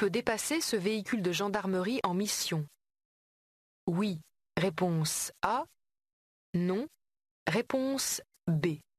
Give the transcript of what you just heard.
peut dépasser ce véhicule de gendarmerie en mission? Oui. Réponse A. Non. Réponse B.